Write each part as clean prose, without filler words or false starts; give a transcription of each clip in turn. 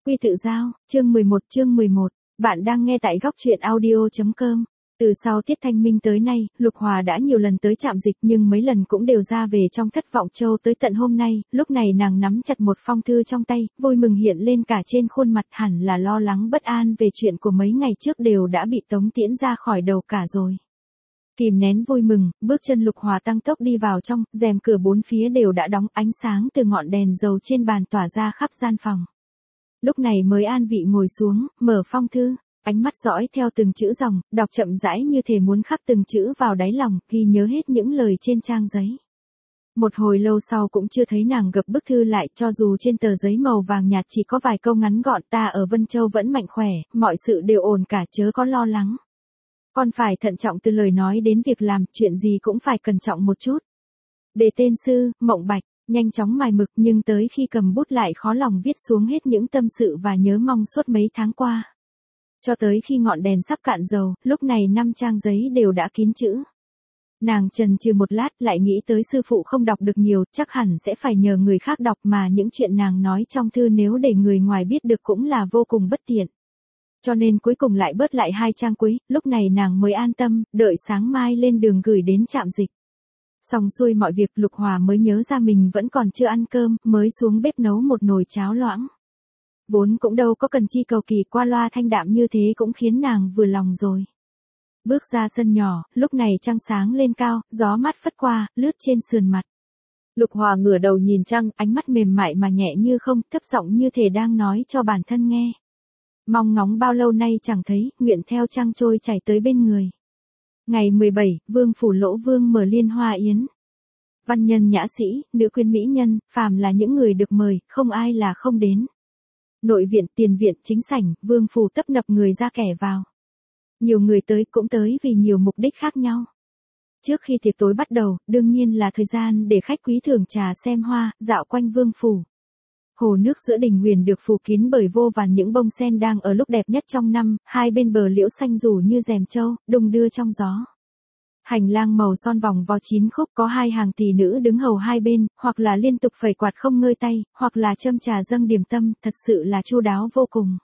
Quy tự giao, chương 11. Bạn đang nghe tại góc truyện audio.com. Từ sau Tiết Thanh Minh tới nay, Lục Hòa đã nhiều lần tới trạm dịch nhưng mấy lần cũng đều ra về trong thất vọng châu tới tận hôm nay, lúc này nàng nắm chặt một phong thư trong tay, vui mừng hiện lên cả trên khuôn mặt, hẳn là lo lắng bất an về chuyện của mấy ngày trước đều đã bị Tống Tiễn ra khỏi đầu cả rồi. Kìm nén vui mừng, bước chân Lục Hòa tăng tốc đi vào trong, rèm cửa bốn phía đều đã đóng, ánh sáng từ ngọn đèn dầu trên bàn tỏa ra khắp gian phòng. Lúc này mới an vị ngồi xuống, mở phong thư, ánh mắt dõi theo từng chữ dòng, đọc chậm rãi như thể muốn khắc từng chữ vào đáy lòng, ghi nhớ hết những lời trên trang giấy. Một hồi lâu sau cũng chưa thấy nàng gập bức thư lại, cho dù trên tờ giấy màu vàng nhạt chỉ có vài câu ngắn gọn: ta ở Vân Châu vẫn mạnh khỏe, mọi sự đều ổn cả, chớ có lo lắng. Con phải thận trọng từ lời nói đến việc làm, chuyện gì cũng phải cẩn trọng một chút. Để tên sư, Mộng Bạch, nhanh chóng mài mực, nhưng tới khi cầm bút lại khó lòng viết xuống hết những tâm sự và nhớ mong suốt mấy tháng qua. Cho tới khi ngọn đèn sắp cạn dầu, lúc này 5 trang giấy đều đã kín chữ. Nàng chần chừ một lát, lại nghĩ tới sư phụ không đọc được nhiều, chắc hẳn sẽ phải nhờ người khác đọc, mà những chuyện nàng nói trong thư nếu để người ngoài biết được cũng là vô cùng bất tiện. Cho nên cuối cùng lại bớt lại 2 trang cuối, lúc này nàng mới an tâm, đợi sáng mai lên đường gửi đến trạm dịch. Xong xuôi mọi việc, Lục Hòa mới nhớ ra mình vẫn còn chưa ăn cơm, mới xuống bếp nấu một nồi cháo loãng. Vốn cũng đâu có cần chi cầu kỳ, qua loa thanh đạm như thế cũng khiến nàng vừa lòng rồi. Bước ra sân nhỏ, lúc này trăng sáng lên cao, gió mát phất qua, lướt trên sườn mặt. Lục Hòa ngửa đầu nhìn trăng, ánh mắt mềm mại mà nhẹ như không, thấp giọng như thể đang nói cho bản thân nghe. Mong ngóng bao lâu nay chẳng thấy, nguyện theo trăng trôi chảy tới bên người. Ngày 17, Vương phủ Lỗ Vương mở liên hoa yến. Văn nhân nhã sĩ, nữ quyến mỹ nhân, phàm là những người được mời, không ai là không đến. Nội viện, tiền viện, chính sảnh, Vương phủ tấp nập người ra kẻ vào. Nhiều người tới cũng tới vì nhiều mục đích khác nhau. Trước khi tiệc tối bắt đầu, đương nhiên là thời gian để khách quý thưởng trà xem hoa, dạo quanh Vương phủ. Hồ nước giữa đình huyền được phủ kín bởi vô vàn những bông sen đang ở lúc đẹp nhất trong năm, hai bên bờ liễu xanh rủ như rèm trâu, đung đưa trong gió. Hành lang màu son vòng vo 9 khúc, có 2 hàng tỷ nữ đứng hầu hai bên, hoặc là liên tục phẩy quạt không ngơi tay, hoặc là châm trà dâng điểm tâm, thật sự là chu đáo vô cùng.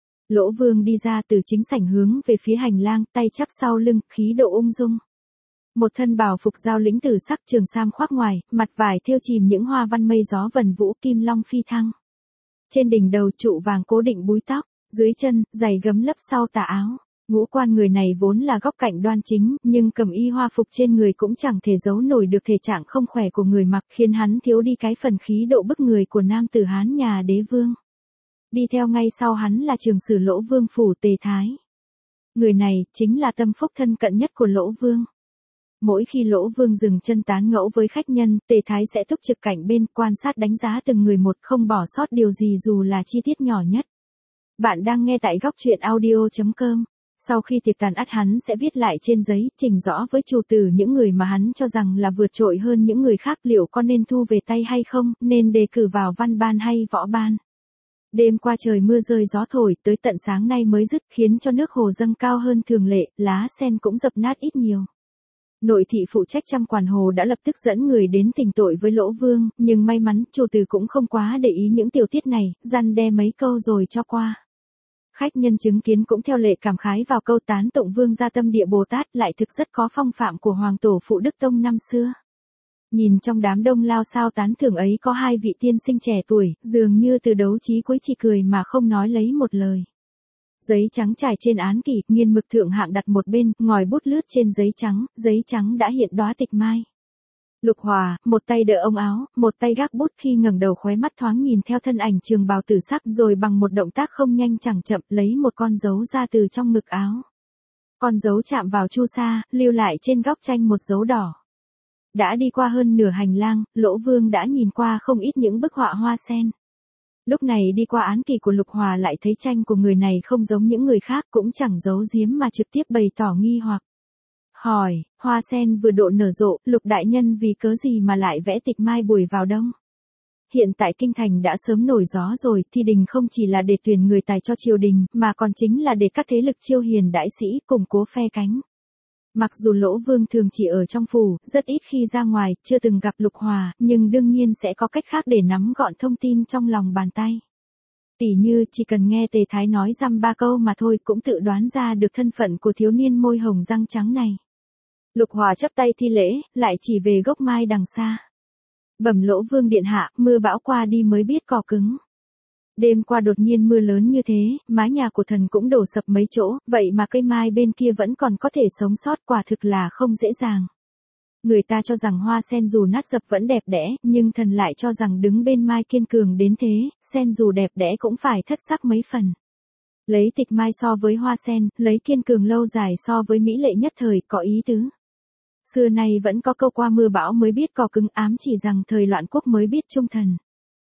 Lỗ Vương đi ra từ chính sảnh hướng về phía hành lang, tay chắp sau lưng, khí độ ung dung. Một thân bào phục giao lĩnh tử sắc, trường sam khoác ngoài, mặt vải thêu chìm những hoa văn mây gió vần vũ, kim long phi thăng. Trên đỉnh đầu trụ vàng cố định búi tóc, dưới chân, giày gấm lấp sau tà áo. Ngũ quan người này vốn là góc cạnh đoan chính, nhưng cầm y hoa phục trên người cũng chẳng thể giấu nổi được thể trạng không khỏe của người mặc, khiến hắn thiếu đi cái phần khí độ bức người của nam tử Hán nhà đế vương. Đi theo ngay sau hắn là trường sử Lỗ Vương phủ Tề Thái. Người này chính là tâm phúc thân cận nhất của Lỗ Vương. Mỗi khi Lỗ Vương dừng chân tán ngẫu với khách nhân, Tề Thái sẽ túc trực cạnh bên, quan sát đánh giá từng người một, không bỏ sót điều gì dù là chi tiết nhỏ nhất. Bạn đang nghe tại góc truyện audio.com. Sau khi tiệc tàn, hắn sẽ viết lại trên giấy, trình rõ với chủ tử những người mà hắn cho rằng là vượt trội hơn những người khác, liệu có nên thu về tay hay không, nên đề cử vào văn ban hay võ ban. Đêm qua trời mưa rơi gió thổi, tới tận sáng nay mới dứt, khiến cho nước hồ dâng cao hơn thường lệ, lá sen cũng dập nát ít nhiều. Nội thị phụ trách chăm quản hồ đã lập tức dẫn người đến tỉnh tội với Lỗ Vương, nhưng may mắn chủ tử cũng không quá để ý những tiểu tiết này, răn đe mấy câu rồi cho qua. Khách nhân chứng kiến cũng theo lệ cảm khái vào câu tán tụng Vương gia tâm địa Bồ Tát, lại thực rất có phong phạm của hoàng tổ phụ Đức Tông năm xưa. Nhìn trong đám đông lao sao tán thưởng ấy có 2 vị tiên sinh trẻ tuổi, dường như từ đấu chí cuối chỉ cười mà không nói lấy một lời. Giấy trắng trải trên án kỷ, nghiên mực thượng hạng đặt một bên, ngòi bút lướt trên giấy trắng đã hiện đóa tịch mai. Lục Hòa, một tay đỡ ống áo, một tay gác bút, khi ngẩng đầu khóe mắt thoáng nhìn theo thân ảnh trường bào tử sắc, rồi bằng một động tác không nhanh chẳng chậm lấy một con dấu ra từ trong ngực áo. Con dấu chạm vào chu sa, lưu lại trên góc tranh một dấu đỏ. Đã đi qua hơn nửa hành lang, Lỗ Vương đã nhìn qua không ít những bức họa hoa sen. Lúc này đi qua án kỳ của Lục Hòa lại thấy tranh của người này không giống những người khác, cũng chẳng giấu giếm mà trực tiếp bày tỏ nghi hoặc. Hỏi, hoa sen vừa độ nở rộ, Lục đại nhân vì cớ gì mà lại vẽ tịch mai buổi vào đông? Hiện tại kinh thành đã sớm nổi gió rồi, thi đình không chỉ là để tuyển người tài cho triều đình, mà còn chính là để các thế lực chiêu hiền đại sĩ củng cố phe cánh. Mặc dù Lỗ Vương thường chỉ ở trong phủ, rất ít khi ra ngoài, chưa từng gặp Lục Hòa, nhưng đương nhiên sẽ có cách khác để nắm gọn thông tin trong lòng bàn tay. Tỉ như chỉ cần nghe Tề Thái nói dăm ba câu mà thôi cũng tự đoán ra được thân phận của thiếu niên môi hồng răng trắng này. Lục Hòa chắp tay thi lễ, lại chỉ về gốc mai đằng xa. Bẩm Lỗ Vương điện hạ, mưa bão qua đi mới biết cỏ cứng. Đêm qua đột nhiên mưa lớn như thế, mái nhà của thần cũng đổ sập mấy chỗ, vậy mà cây mai bên kia vẫn còn có thể sống sót, quả thực là không dễ dàng. Người ta cho rằng hoa sen dù nát dập vẫn đẹp đẽ, nhưng thần lại cho rằng đứng bên mai kiên cường đến thế, sen dù đẹp đẽ cũng phải thất sắc mấy phần. Lấy tịch mai so với hoa sen, lấy kiên cường lâu dài so với mỹ lệ nhất thời, có ý tứ. Xưa nay vẫn có câu qua mưa bão mới biết cỏ cứng, ám chỉ rằng thời loạn quốc mới biết trung thần.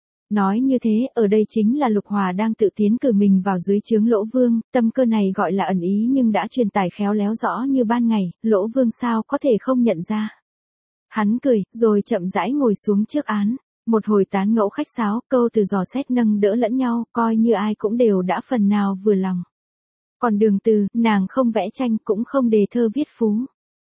Nói như thế, ở đây chính là Lục Hòa đang tự tiến cử mình vào dưới trướng Lỗ Vương, tâm cơ này gọi là ẩn ý nhưng đã truyền tải khéo léo rõ như ban ngày, Lỗ Vương sao có thể không nhận ra. Hắn cười, rồi chậm rãi ngồi xuống trước án, một hồi tán ngẫu khách sáo, câu từ dò xét nâng đỡ lẫn nhau, coi như ai cũng đều đã phần nào vừa lòng. Còn Đường Từ, nàng không vẽ tranh cũng không đề thơ viết phú.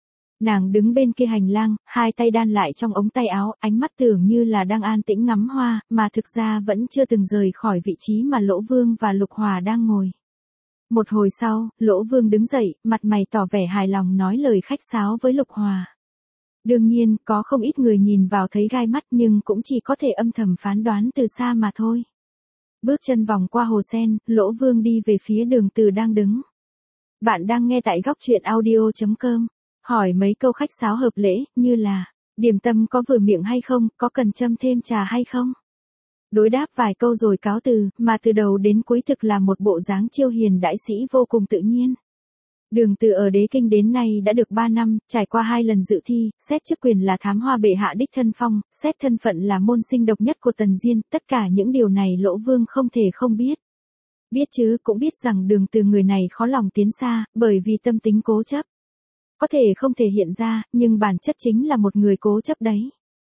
Nàng đứng bên kia hành lang, hai tay đan lại trong ống tay áo, ánh mắt tưởng như là đang an tĩnh ngắm hoa, mà thực ra vẫn chưa từng rời khỏi vị trí mà Lỗ Vương và Lục Hòa đang ngồi. Một hồi sau, Lỗ Vương đứng dậy, mặt mày tỏ vẻ hài lòng nói lời khách sáo với Lục Hòa. Đương nhiên, có không ít người nhìn vào thấy gai mắt nhưng cũng chỉ có thể âm thầm phán đoán từ xa mà thôi. Bước chân vòng qua hồ sen, Lỗ Vương đi về phía Đường Từ đang đứng. Bạn đang nghe tại góc truyện audio.com. Hỏi mấy câu khách sáo hợp lễ, như là, điểm tâm có vừa miệng hay không, có cần châm thêm trà hay không? Đối đáp vài câu rồi cáo từ, mà từ đầu đến cuối thực là một bộ dáng chiêu hiền đại sĩ vô cùng tự nhiên. Đường Từ ở đế kinh đến nay đã được 3 năm, trải qua 2 lần dự thi, xét chức quyền là thám hoa bệ hạ đích thân phong, xét thân phận là môn sinh độc nhất của Tần Diên, tất cả những điều này Lỗ Vương không thể không biết. Biết chứ, cũng biết rằng Đường Từ người này khó lòng tiến xa, bởi vì tâm tính cố chấp. Có thể không thể hiện ra, nhưng bản chất chính là một người cố chấp đấy.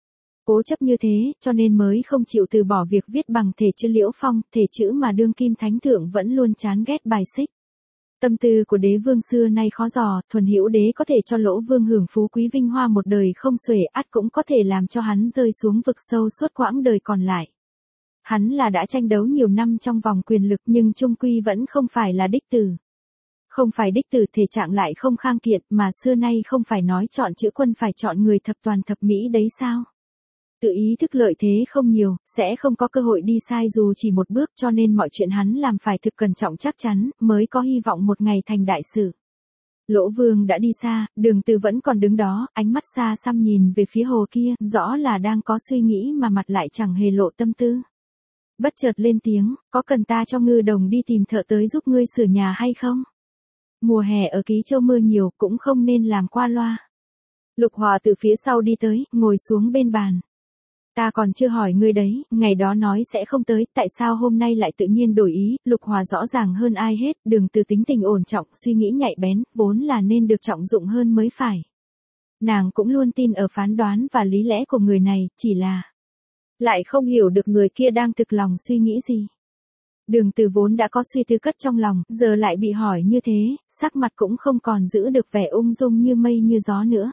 Cố chấp như thế, cho nên mới không chịu từ bỏ việc viết bằng thể chữ Liễu Phong, thể chữ mà đương kim thánh thượng vẫn luôn chán ghét bài xích. Tâm tư của đế vương xưa nay khó dò, thuần hữu đế có thể cho Lỗ Vương hưởng phú quý vinh hoa một đời không xuể, ắt cũng có thể làm cho hắn rơi xuống vực sâu suốt quãng đời còn lại. Hắn là đã tranh đấu nhiều năm trong vòng quyền lực nhưng chung quy vẫn không phải là đích tử. Không phải đích tử thể trạng lại không khang kiện mà xưa nay không phải nói chọn chữ quân phải chọn người thập toàn thập mỹ đấy sao? Tự ý thức lợi thế không nhiều, sẽ không có cơ hội đi sai dù chỉ một bước cho nên mọi chuyện hắn làm phải thực cẩn trọng chắc chắn, mới có hy vọng một ngày thành đại sự. Lỗ Vương đã đi xa, Đường Từ vẫn còn đứng đó, ánh mắt xa xăm nhìn về phía hồ kia, rõ là đang có suy nghĩ mà mặt lại chẳng hề lộ tâm tư. Bất chợt lên tiếng, có cần ta cho Ngư Đồng đi tìm thợ tới giúp ngươi sửa nhà hay không? Mùa hè ở Ký Châu mưa nhiều cũng không nên làm qua loa. Lục Hòa từ phía sau đi tới, ngồi xuống bên bàn. Ta còn chưa hỏi ngươi đấy, ngày đó nói sẽ không tới, tại sao hôm nay lại tự nhiên đổi ý? Lục Hòa rõ ràng hơn ai hết, Đường Từ tính tình ổn trọng, suy nghĩ nhạy bén, vốn là nên được trọng dụng hơn mới phải. Nàng cũng luôn tin ở phán đoán và lý lẽ của người này, chỉ là lại không hiểu được người kia đang thực lòng suy nghĩ gì. Đường Từ vốn đã có suy tư cất trong lòng, giờ lại bị hỏi như thế, sắc mặt cũng không còn giữ được vẻ ung dung như mây như gió nữa.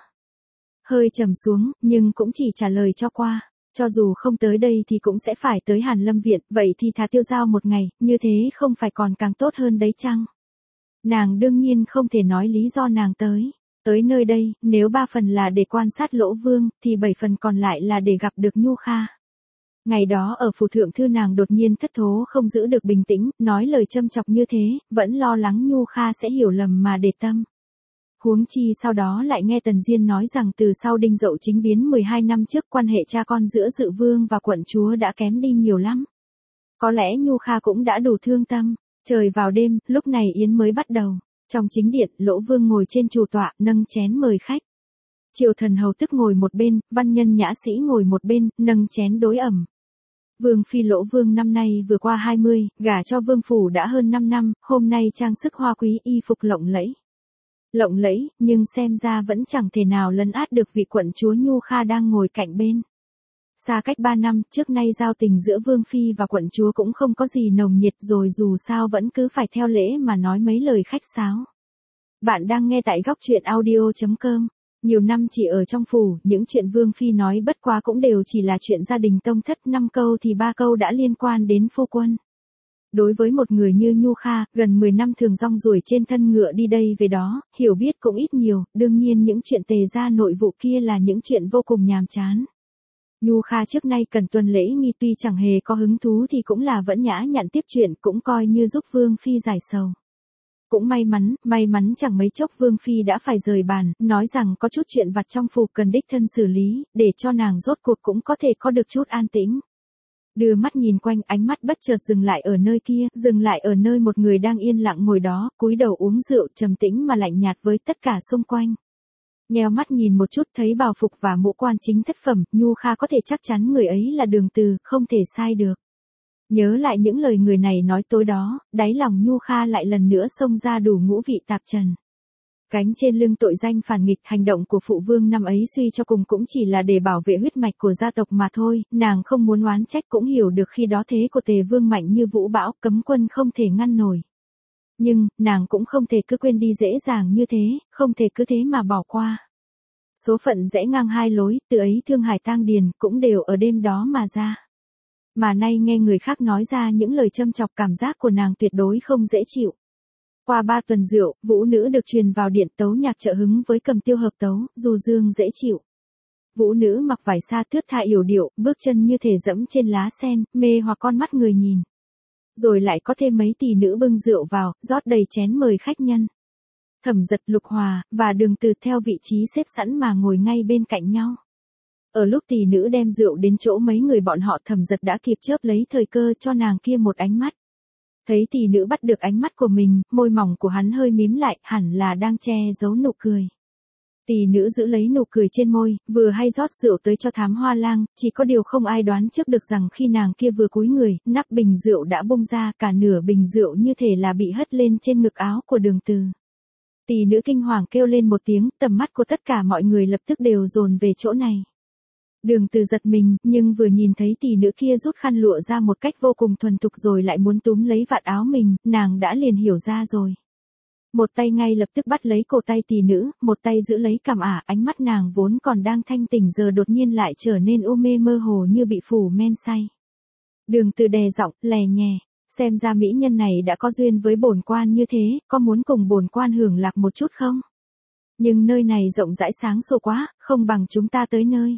Hơi trầm xuống, nhưng cũng chỉ trả lời cho qua. Cho dù không tới đây thì cũng sẽ phải tới Hàn Lâm Viện, vậy thì thà tiêu dao một ngày, như thế không phải còn càng tốt hơn đấy chăng? Nàng đương nhiên không thể nói lý do nàng tới. Tới nơi đây, nếu 3 phần là để quan sát Lỗ Vương, thì 7 phần còn lại là để gặp được Nhu Kha. Ngày đó ở phủ thượng thư nàng đột nhiên thất thố không giữ được bình tĩnh, nói lời châm chọc như thế, vẫn lo lắng Nhu Kha sẽ hiểu lầm mà để tâm. Huống chi sau đó lại nghe Tần Diên nói rằng từ sau Đinh Dậu chính biến 12 năm trước quan hệ cha con giữa Dự Vương và quận chúa đã kém đi nhiều lắm. Có lẽ Nhu Kha cũng đã đủ thương tâm. Trời vào đêm, lúc này yến mới bắt đầu. Trong chính điện, Lỗ Vương ngồi trên chủ tọa, nâng chén mời khách. Triều thần hầu tức ngồi một bên, văn nhân nhã sĩ ngồi một bên, nâng chén đối ẩm. Vương phi Lỗ Vương năm nay vừa qua 20, gả cho vương phủ đã hơn 5 năm, hôm nay trang sức hoa quý y phục lộng lẫy. Lộng lẫy, nhưng xem ra vẫn chẳng thể nào lấn át được vị quận chúa Nhu Kha đang ngồi cạnh bên. Xa cách 3 năm, trước nay giao tình giữa vương phi và quận chúa cũng không có gì nồng nhiệt rồi dù sao vẫn cứ phải theo lễ mà nói mấy lời khách sáo. Bạn đang nghe tại góc truyện audio.com. Nhiều năm chỉ ở trong phủ, những chuyện vương phi nói bất quá cũng đều chỉ là chuyện gia đình tông thất, 5 câu thì 3 câu đã liên quan đến phu quân. Đối với một người như Nhu Kha, gần 10 năm thường rong ruổi trên thân ngựa đi đây về đó, hiểu biết cũng ít nhiều, đương nhiên những chuyện Tề gia nội vụ kia là những chuyện vô cùng nhàm chán. Nhu Kha trước nay cần tuân lễ nghi, tuy chẳng hề có hứng thú thì cũng là vẫn nhã nhặn tiếp chuyện, cũng coi như giúp Vương Phi giải sầu. Cũng may mắn chẳng mấy chốc Vương Phi đã phải rời bàn, nói rằng có chút chuyện vặt trong phủ cần đích thân xử lý, để cho nàng rốt cuộc cũng có thể có được chút an tĩnh. Đưa mắt nhìn quanh, ánh mắt bất chợt dừng lại ở nơi kia, dừng lại ở nơi một người đang yên lặng ngồi đó, cúi đầu uống rượu, trầm tĩnh mà lạnh nhạt với tất cả xung quanh. Nheo mắt nhìn một chút thấy bào phục và mũ quan chính thất phẩm, Nhu Kha có thể chắc chắn người ấy là Đường Từ, không thể sai được. Nhớ lại những lời người này nói tối đó, đáy lòng Nhu Kha lại lần nữa xông ra đủ ngũ vị tạp trần. Gánh trên lưng tội danh phản nghịch, hành động của phụ vương năm ấy suy cho cùng cũng chỉ là để bảo vệ huyết mạch của gia tộc mà thôi, nàng không muốn oán trách cũng hiểu được khi đó thế của Tề vương mạnh như vũ bão, cấm quân không thể ngăn nổi. Nhưng, nàng cũng không thể cứ quên đi dễ dàng như thế, không thể cứ thế mà bỏ qua. Số phận rẽ ngang hai lối, từ ấy Thương Hải Tang Điền cũng đều ở đêm đó mà ra. Mà nay nghe người khác nói ra những lời châm chọc, cảm giác của nàng tuyệt đối không dễ chịu. Qua 3 tuần rượu, vũ nữ được truyền vào điện, tấu nhạc trợ hứng với cầm tiêu hợp tấu, du dương dễ chịu. Vũ nữ mặc vải sa thướt tha yểu điệu, bước chân như thể dẫm trên lá sen, mê hoặc con mắt người nhìn. Rồi lại có thêm mấy tỷ nữ bưng rượu vào, rót đầy chén mời khách nhân. Thẩm Dật, Lục Hòa và Đường Từ theo vị trí xếp sẵn mà ngồi ngay bên cạnh nhau. Ở lúc tỷ nữ đem rượu đến chỗ mấy người bọn họ, Thẩm Dật đã kịp chớp lấy thời cơ cho nàng kia một ánh mắt. Thấy tỷ nữ bắt được ánh mắt của mình, môi mỏng của hắn hơi mím lại, hẳn là đang che giấu nụ cười. Tỷ nữ giữ lấy nụ cười trên môi, vừa hay rót rượu tới cho Thám Hoa Lang, chỉ có điều không ai đoán trước được rằng khi nàng kia vừa cúi người, nắp bình rượu đã bung ra, cả nửa bình rượu như thể là bị hất lên trên ngực áo của Đường Từ. Tỷ nữ kinh hoàng kêu lên một tiếng, tầm mắt của tất cả mọi người lập tức đều dồn về chỗ này. Đường Từ giật mình, nhưng vừa nhìn thấy tỷ nữ kia rút khăn lụa ra một cách vô cùng thuần thục rồi lại muốn túm lấy vạt áo mình, nàng đã liền hiểu ra rồi. Một tay ngay lập tức bắt lấy cổ tay tỷ nữ, một tay giữ lấy cằm ả, ánh mắt nàng vốn còn đang thanh tỉnh giờ đột nhiên lại trở nên u mê mơ hồ như bị phủ men say. Đường Từ đè giọng, lè nhè, xem ra mỹ nhân này đã có duyên với bổn quan như thế, có muốn cùng bổn quan hưởng lạc một chút không? Nhưng nơi này rộng rãi sáng sủa quá, không bằng chúng ta tới nơi.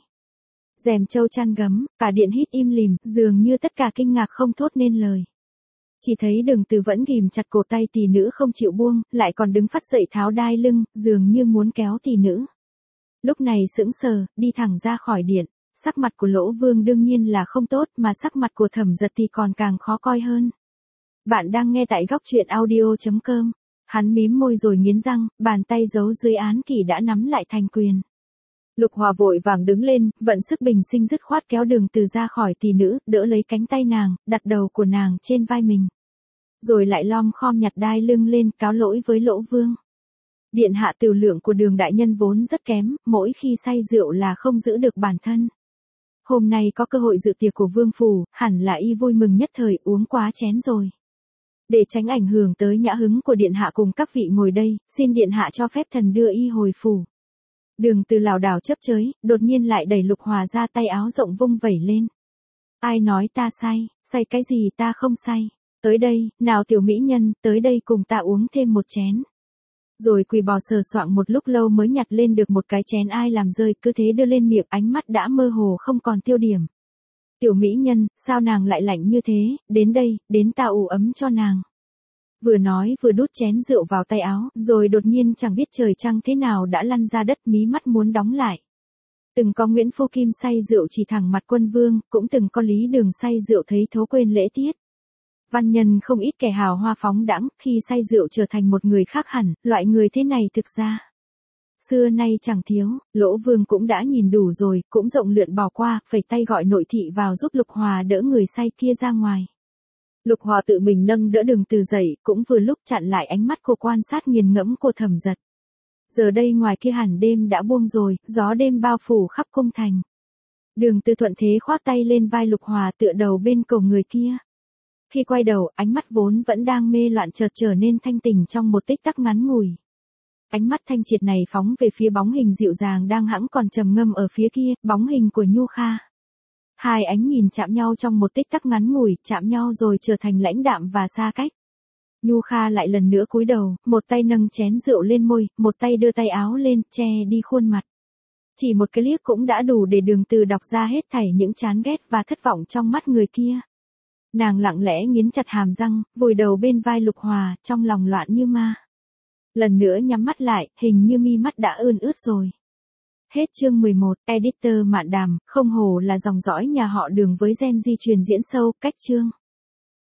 Rèm châu chăn gấm, cả điện hít im lìm, dường như tất cả kinh ngạc không thốt nên lời. Chỉ thấy Đường Từ vẫn ghìm chặt cổ tay tỷ nữ không chịu buông, lại còn đứng phắt dậy tháo đai lưng, dường như muốn kéo tỷ nữ. Lúc này sững sờ, đi thẳng ra khỏi điện, sắc mặt của Lỗ Vương đương nhiên là không tốt, mà sắc mặt của Thẩm Dật thì còn càng khó coi hơn. Bạn đang nghe tại góc truyện audio.com. Hắn mím môi rồi nghiến răng, bàn tay giấu dưới án kỷ đã nắm lại thành quyền. Lục Hòa vội vàng đứng lên, vận sức bình sinh dứt khoát kéo Đường Từ ra khỏi tỷ nữ, đỡ lấy cánh tay nàng, đặt đầu của nàng trên vai mình. Rồi lại lom khom nhặt đai lưng lên, cáo lỗi với Lỗ Vương. Điện hạ tiểu lượng của Đường đại nhân vốn rất kém, mỗi khi say rượu là không giữ được bản thân. Hôm nay có cơ hội dự tiệc của vương phủ, hẳn là y vui mừng nhất thời, uống quá chén rồi. Để tránh ảnh hưởng tới nhã hứng của điện hạ cùng các vị ngồi đây, xin điện hạ cho phép thần đưa y hồi phủ. Đường Từ lảo đảo chấp chới, đột nhiên lại đẩy Lục Hòa ra, tay áo rộng vung vẩy lên. Ai nói ta say, say cái gì, ta không say. Tới đây, nào tiểu mỹ nhân, tới đây cùng ta uống thêm một chén. Rồi quỳ bò sờ soạng một lúc lâu mới nhặt lên được một cái chén ai làm rơi, cứ thế đưa lên miệng, ánh mắt đã mơ hồ không còn tiêu điểm. Tiểu mỹ nhân, sao nàng lại lạnh như thế, đến đây, đến ta ủ ấm cho nàng. Vừa nói vừa đút chén rượu vào tay áo, rồi đột nhiên chẳng biết trời trăng thế nào đã lăn ra đất, mí mắt muốn đóng lại. Từng có Nguyễn Phu Kim say rượu chỉ thẳng mặt quân vương, cũng từng có Lý Đường say rượu thấy thố quên lễ tiết. Văn nhân không ít kẻ hào hoa phóng đãng, khi say rượu trở thành một người khác hẳn, loại người thế này thực ra xưa nay chẳng thiếu. Lỗ Vương cũng đã nhìn đủ rồi, cũng rộng lượn bỏ qua, phẩy tay gọi nội thị vào giúp Lục Hòa đỡ người say kia ra ngoài. Lục Hòa tự mình nâng đỡ Đường Từ dậy, cũng vừa lúc chặn lại ánh mắt của quan sát nghiền ngẫm của Thẩm Dật. Giờ đây ngoài kia hẳn đêm đã buông rồi, gió đêm bao phủ khắp cung thành. Đường Từ thuận thế khoác tay lên vai Lục Hòa, tựa đầu bên cổ người kia. Khi quay đầu, ánh mắt vốn vẫn đang mê loạn chợt trở nên thanh tỉnh trong một tích tắc ngắn ngủi. Ánh mắt thanh triệt này phóng về phía bóng hình dịu dàng đang hẵng còn trầm ngâm ở phía kia, bóng hình của Nhu Kha. Hai ánh nhìn chạm nhau trong một tích tắc ngắn ngủi, chạm nhau rồi trở thành lãnh đạm và xa cách. Nhu Kha lại lần nữa cúi đầu, một tay nâng chén rượu lên môi, một tay đưa tay áo lên, che đi khuôn mặt. Chỉ một cái liếc cũng đã đủ để Đường Từ đọc ra hết thảy những chán ghét và thất vọng trong mắt người kia. Nàng lặng lẽ nghiến chặt hàm răng, vùi đầu bên vai Lục Hòa, trong lòng loạn như ma. Lần nữa nhắm mắt lại, hình như mi mắt đã ươn ướt rồi. Hết chương 11, editor Mạn Đàm, không hổ là dòng dõi nhà họ Đường với gen di truyền diễn sâu, cách chương.